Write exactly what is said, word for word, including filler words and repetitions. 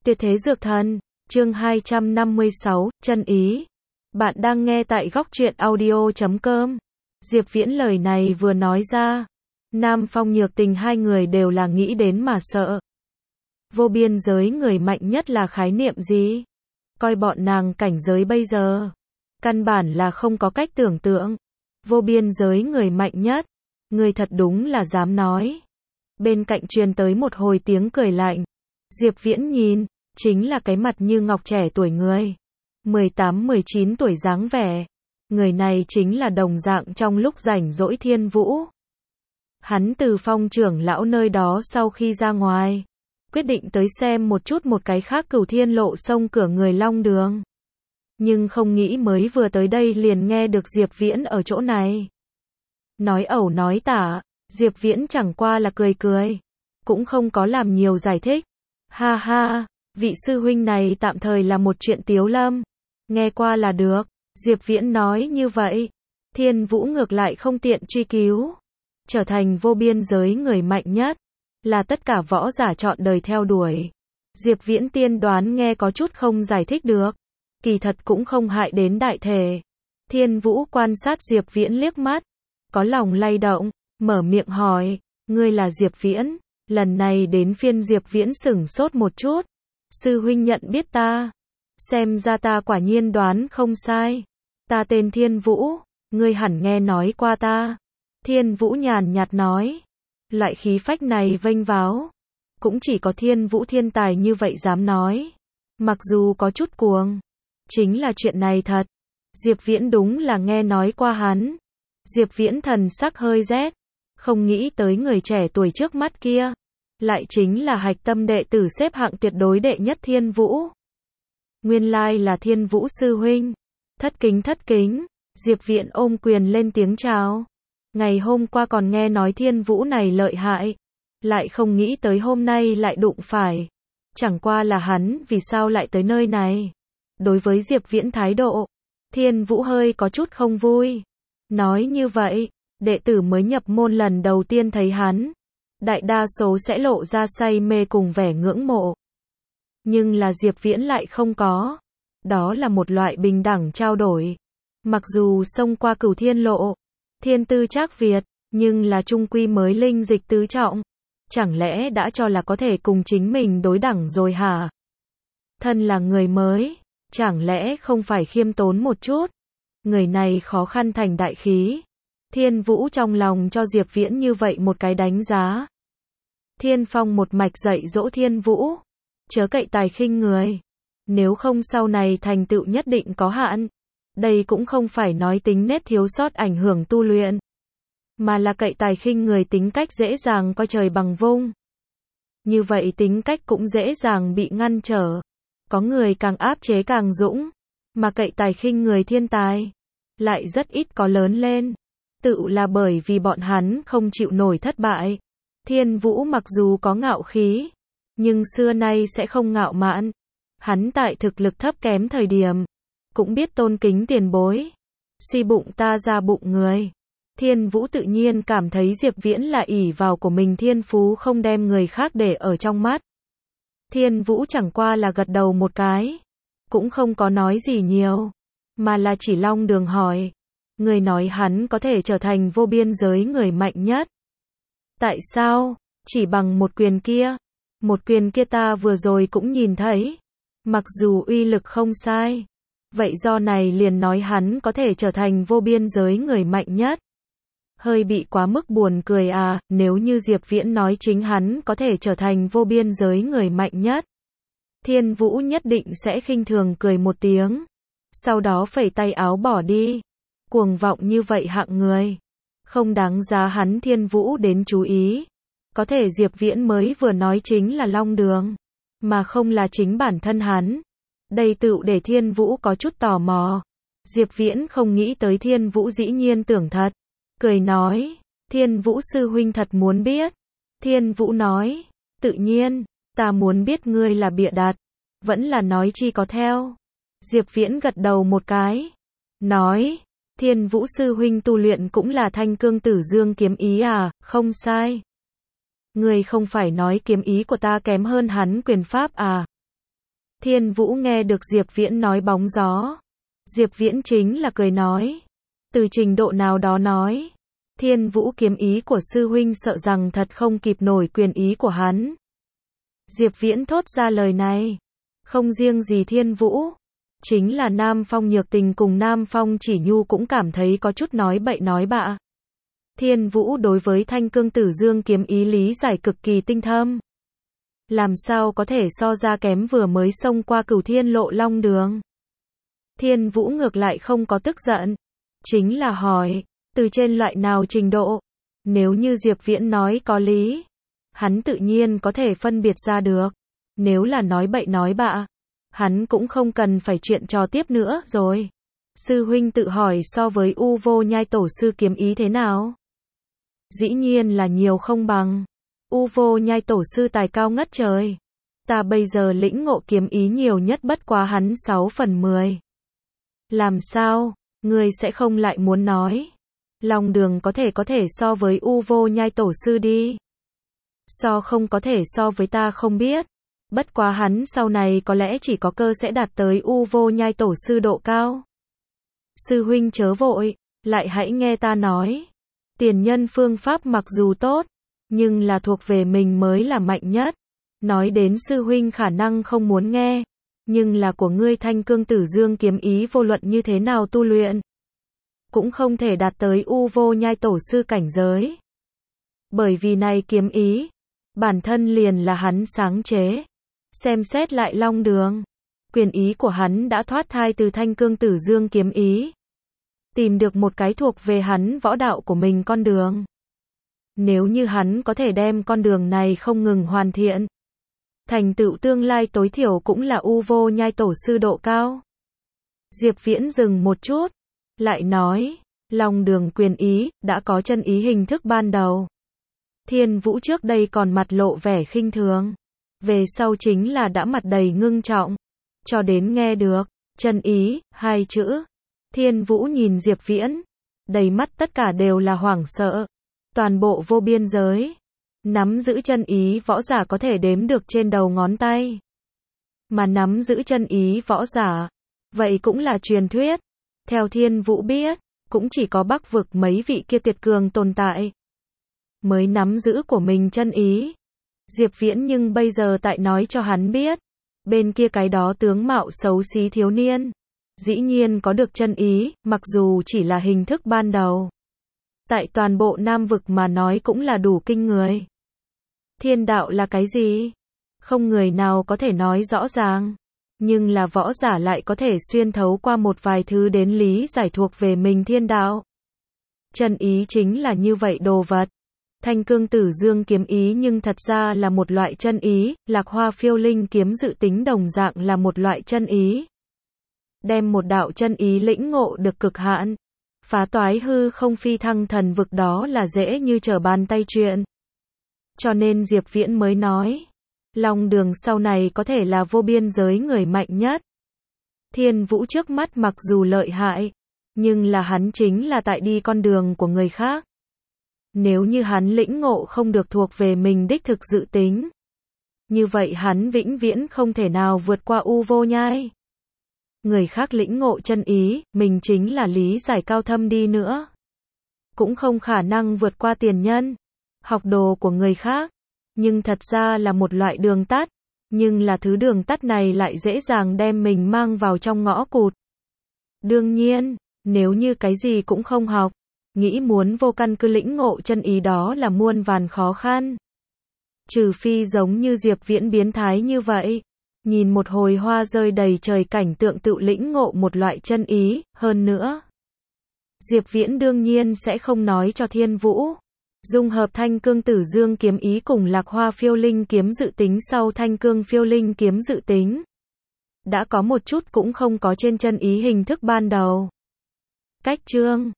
Tuyệt thế dược thần, chương hai trăm năm mươi sáu, chân ý. Bạn đang nghe tại góc truyện audio chấm com. Diệp Viễn lời này vừa nói ra, Nam Phong Nhược Tình hai người đều là nghĩ đến mà sợ. Vô biên giới người mạnh nhất là khái niệm gì? Coi bọn nàng cảnh giới bây giờ, căn bản là không có cách tưởng tượng. Vô biên giới người mạnh nhất, người thật đúng là dám nói. Bên cạnh truyền tới một hồi tiếng cười lạnh. Diệp Viễn nhìn, chính là cái mặt như ngọc trẻ tuổi người. mười tám mười chín tuổi dáng vẻ. Người này chính là đồng dạng trong lúc rảnh rỗi Thiên Vũ. Hắn từ Phong trưởng lão nơi đó sau khi ra ngoài, quyết định tới xem một chút một cái khác Cửu Thiên Lộ sông cửa người Long Đường. Nhưng không nghĩ mới vừa tới đây liền nghe được Diệp Viễn ở chỗ này. Nói ẩu nói tả, Diệp Viễn chẳng qua là cười cười, cũng không có làm nhiều giải thích. Ha ha, vị sư huynh này tạm thời là một chuyện tiếu lâm, nghe qua là được. Diệp Viễn nói như vậy, Thiên Vũ ngược lại không tiện truy cứu. Trở thành vô biên giới người mạnh nhất, là tất cả võ giả chọn đời theo đuổi. Diệp Viễn tiên đoán nghe có chút không giải thích được, kỳ thật cũng không hại đến đại thể. Thiên Vũ quan sát Diệp Viễn liếc mắt, có lòng lay động, mở miệng hỏi, ngươi là Diệp Viễn? Lần này đến phiên Diệp Viễn sửng sốt một chút. Sư huynh nhận biết ta? Xem ra ta quả nhiên đoán không sai. Ta tên Thiên Vũ, ngươi hẳn nghe nói qua ta. Thiên Vũ nhàn nhạt nói. Loại khí phách này vênh váo, cũng chỉ có Thiên Vũ thiên tài như vậy dám nói. Mặc dù có chút cuồng, chính là chuyện này thật. Diệp Viễn đúng là nghe nói qua hắn. Diệp Viễn thần sắc hơi rét, không nghĩ tới người trẻ tuổi trước mắt kia, lại chính là hạch tâm đệ tử xếp hạng tuyệt đối đệ nhất Thiên Vũ. Nguyên lai là Thiên Vũ sư huynh. Thất kính thất kính, Diệp Viễn ôm quyền lên tiếng chào. Ngày hôm qua còn nghe nói Thiên Vũ này lợi hại, lại không nghĩ tới hôm nay lại đụng phải. Chẳng qua là hắn vì sao lại tới nơi này. Đối với Diệp Viễn thái độ, Thiên Vũ hơi có chút không vui. Nói như vậy, đệ tử mới nhập môn lần đầu tiên thấy hắn, đại đa số sẽ lộ ra say mê cùng vẻ ngưỡng mộ. Nhưng là Diệp Viễn lại không có. Đó là một loại bình đẳng trao đổi. Mặc dù xông qua Cửu Thiên Lộ, thiên tư trác Việt, nhưng là trung quy mới linh dịch tứ trọng. Chẳng lẽ đã cho là có thể cùng chính mình đối đẳng rồi hả? Thân là người mới, chẳng lẽ không phải khiêm tốn một chút? Người này khó khăn thành đại khí. Thiên Vũ trong lòng cho Diệp Viễn như vậy một cái đánh giá. Thiên Phong một mạch dạy dỗ Thiên Vũ, chớ cậy tài khinh người, nếu không sau này thành tựu nhất định có hạn. Đây cũng không phải nói tính nết thiếu sót ảnh hưởng tu luyện, mà là cậy tài khinh người tính cách dễ dàng coi trời bằng vung. Như vậy tính cách cũng dễ dàng bị ngăn trở. Có người càng áp chế càng dũng, mà cậy tài khinh người thiên tài lại rất ít có lớn lên. Tự là bởi vì bọn hắn không chịu nổi thất bại. Thiên Vũ mặc dù có ngạo khí, nhưng xưa nay sẽ không ngạo mạn. Hắn tại thực lực thấp kém thời điểm, cũng biết tôn kính tiền bối. Suy bụng ta ra bụng người. Thiên Vũ tự nhiên cảm thấy Diệp Viễn là ỷ vào của mình thiên phú không đem người khác để ở trong mắt. Thiên Vũ chẳng qua là gật đầu một cái, cũng không có nói gì nhiều, mà là chỉ Long Đường hỏi. Người nói hắn có thể trở thành vô biên giới người mạnh nhất. Tại sao? Chỉ bằng một quyền kia. Một quyền kia ta vừa rồi cũng nhìn thấy. Mặc dù uy lực không sai, vậy do này liền nói hắn có thể trở thành vô biên giới người mạnh nhất. Hơi bị quá mức buồn cười à, nếu như Diệp Viễn nói chính hắn có thể trở thành vô biên giới người mạnh nhất, Thiên Vũ nhất định sẽ khinh thường cười một tiếng, sau đó phẩy tay áo bỏ đi. Cuồng vọng như vậy hạng người, không đáng giá hắn Thiên Vũ đến chú ý. Có thể Diệp Viễn mới vừa nói chính là Long Đường, mà không là chính bản thân hắn. Đây tựu để Thiên Vũ có chút tò mò. Diệp Viễn không nghĩ tới Thiên Vũ dĩ nhiên tưởng thật. Cười nói, Thiên Vũ sư huynh thật muốn biết. Thiên Vũ nói, tự nhiên, ta muốn biết ngươi là bịa đặt, vẫn là nói chi có theo. Diệp Viễn gật đầu một cái, nói, Thiên Vũ sư huynh tu luyện cũng là Thanh Cương Tử Dương kiếm ý à? Không sai. Ngươi không phải nói kiếm ý của ta kém hơn hắn quyền pháp à? Thiên Vũ nghe được Diệp Viễn nói bóng gió. Diệp Viễn chính là cười nói. Từ trình độ nào đó nói, Thiên Vũ kiếm ý của sư huynh sợ rằng thật không kịp nổi quyền ý của hắn. Diệp Viễn thốt ra lời này. Không riêng gì Thiên Vũ, chính là Nam Phong Nhược Tình cùng Nam Phong Chỉ Nhu cũng cảm thấy có chút nói bậy nói bạ. Thiên Vũ đối với Thanh Cương Tử Dương kiếm ý lý giải cực kỳ tinh thâm. Làm sao có thể so ra kém vừa mới xông qua Cửu Thiên Lộ Long Đường. Thiên Vũ ngược lại không có tức giận, chính là hỏi, từ trên loại nào trình độ? Nếu như Diệp Viễn nói có lý, hắn tự nhiên có thể phân biệt ra được. Nếu là nói bậy nói bạ, hắn cũng không cần phải chuyện trò tiếp nữa rồi. Sư huynh tự hỏi so với U Vô Nhai tổ sư kiếm ý thế nào? Dĩ nhiên là nhiều không bằng. U Vô Nhai tổ sư tài cao ngất trời. Ta bây giờ lĩnh ngộ kiếm ý nhiều nhất bất quá hắn sáu phần mười. Làm sao, ngươi sẽ không lại muốn nói? Long Đường có thể có thể so với U Vô Nhai tổ sư đi. So không có thể so với ta không biết. Bất quá hắn sau này có lẽ chỉ có cơ sẽ đạt tới U Vô Nhai tổ sư độ cao. Sư huynh chớ vội, lại hãy nghe ta nói. Tiền nhân phương pháp mặc dù tốt, nhưng là thuộc về mình mới là mạnh nhất. Nói đến sư huynh khả năng không muốn nghe, nhưng là của ngươi Thanh Cương Tử Dương kiếm ý vô luận như thế nào tu luyện, cũng không thể đạt tới U Vô Nhai tổ sư cảnh giới. Bởi vì này kiếm ý, bản thân liền là hắn sáng chế. Xem xét lại Long Đường, quyền ý của hắn đã thoát thai từ Thanh Cương Tử Dương kiếm ý. Tìm được một cái thuộc về hắn võ đạo của mình con đường. Nếu như hắn có thể đem con đường này không ngừng hoàn thiện, thành tựu tương lai tối thiểu cũng là U Vô Nhai tổ sư độ cao. Diệp Viễn dừng một chút, lại nói, Long Đường quyền ý, đã có chân ý hình thức ban đầu. Thiên Vũ trước đây còn mặt lộ vẻ khinh thường, về sau chính là đã mặt đầy ngưng trọng, cho đến nghe được, chân ý, hai chữ. Thiên Vũ nhìn Diệp Viễn, đầy mắt tất cả đều là hoảng sợ. Toàn bộ vô biên giới, nắm giữ chân ý võ giả có thể đếm được trên đầu ngón tay. Mà nắm giữ chân ý võ giả, vậy cũng là truyền thuyết. Theo Thiên Vũ biết, cũng chỉ có Bắc vực mấy vị kia tuyệt cường tồn tại mới nắm giữ của mình chân ý. Diệp Viễn nhưng bây giờ tại nói cho hắn biết, bên kia cái đó tướng mạo xấu xí thiếu niên, dĩ nhiên có được chân ý, mặc dù chỉ là hình thức ban đầu. Tại toàn bộ Nam vực mà nói cũng là đủ kinh người. Thiên đạo là cái gì? Không người nào có thể nói rõ ràng. Nhưng là võ giả lại có thể xuyên thấu qua một vài thứ đến lý giải thuộc về mình thiên đạo. Chân ý chính là như vậy đồ vật. Thanh Cương Tử Dương kiếm ý nhưng thật ra là một loại chân ý, Lạc Hoa Phiêu Linh kiếm dự tính đồng dạng là một loại chân ý. Đem một đạo chân ý lĩnh ngộ được cực hạn, phá toái hư không phi thăng thần vực đó là dễ như trở bàn tay chuyện. Cho nên Diệp Viễn mới nói, Long Đường sau này có thể là vô biên giới người mạnh nhất. Thiên Vũ trước mắt mặc dù lợi hại, nhưng là hắn chính là tại đi con đường của người khác. Nếu như hắn lĩnh ngộ không được thuộc về mình đích thực dự tính, như vậy hắn vĩnh viễn không thể nào vượt qua U Vô Nhai. Người khác lĩnh ngộ chân ý, mình chính là lý giải cao thâm đi nữa, cũng không khả năng vượt qua tiền nhân. Học đồ của người khác, nhưng thật ra là một loại đường tắt, nhưng là thứ đường tắt này lại dễ dàng đem mình mang vào trong ngõ cụt. Đương nhiên, nếu như cái gì cũng không học, nghĩ muốn vô căn cứ lĩnh ngộ chân ý đó là muôn vàn khó khăn. Trừ phi giống như Diệp Viễn biến thái như vậy, nhìn một hồi hoa rơi đầy trời cảnh tượng tự lĩnh ngộ một loại chân ý, hơn nữa. Diệp Viễn đương nhiên sẽ không nói cho Thiên Vũ. Dung hợp Thanh Cương Tử Dương kiếm ý cùng Lạc Hoa Phiêu Linh kiếm dự tính sau Thanh Cương Phiêu Linh kiếm dự tính. Đã có một chút cũng không có trên chân ý hình thức ban đầu. Cách chương